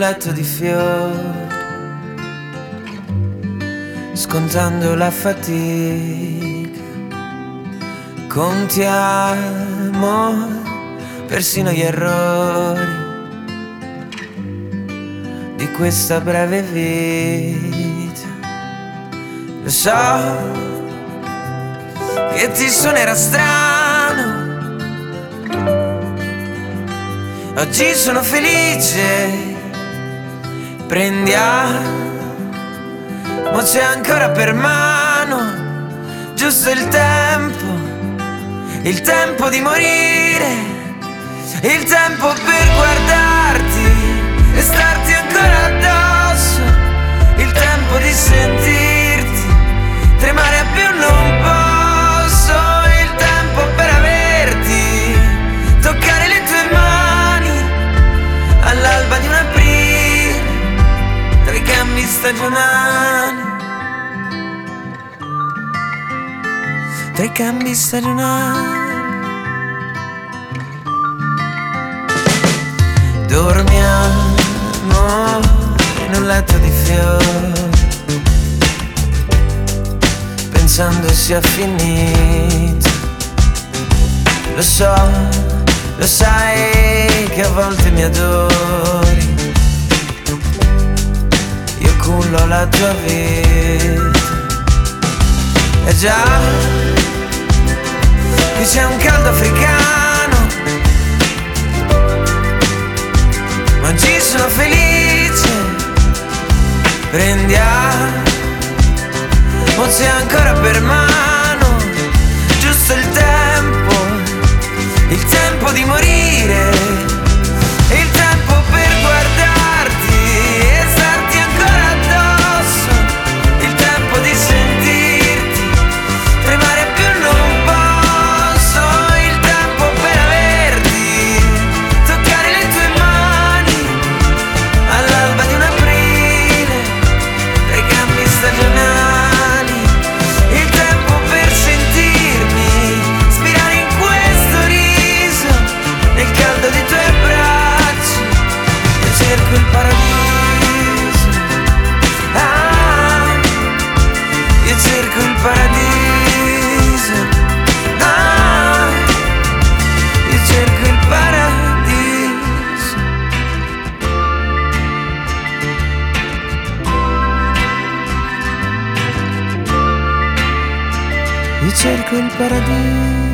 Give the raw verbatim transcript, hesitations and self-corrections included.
letto di fiori, scontando la fatica. Contiamo persino gli errori di questa breve vita. Lo so che ti suonerà strano, oggi sono felice, prendiamo, c'è ancora per mano, giusto il tempo, il tempo di morire, il tempo per guardarti e starti ancora addosso, il tempo di sentirti tremare a più non posso, il tempo per averti, toccare le tue mani all'alba di un aprile, tra i cambi stagionali, tra i cambi stagionali. Dormiamo in un letto di fiori, pensando sia finito. Lo so, lo sai che a volte mi adori, io cullo la tua vita. E già che c'è un caldo africano, ma oggi sono felice, prendiamo, c'è ancora per mano, giusto il tempo, il tempo di morire, il tempo per guardarti e starti ancora addosso, il tempo di sentirti tremare più non posso, il tempo per averti, toccare le tue mani all'alba di un aprile, tra i cambi stagionali, il tempo per sentirmi spirare in questo riso, nel caldo dei tuoi bracci, io cerco il paradiso, ah, io cerco il paradiso, ah, io cerco il paradiso. Io cerco il paradiso.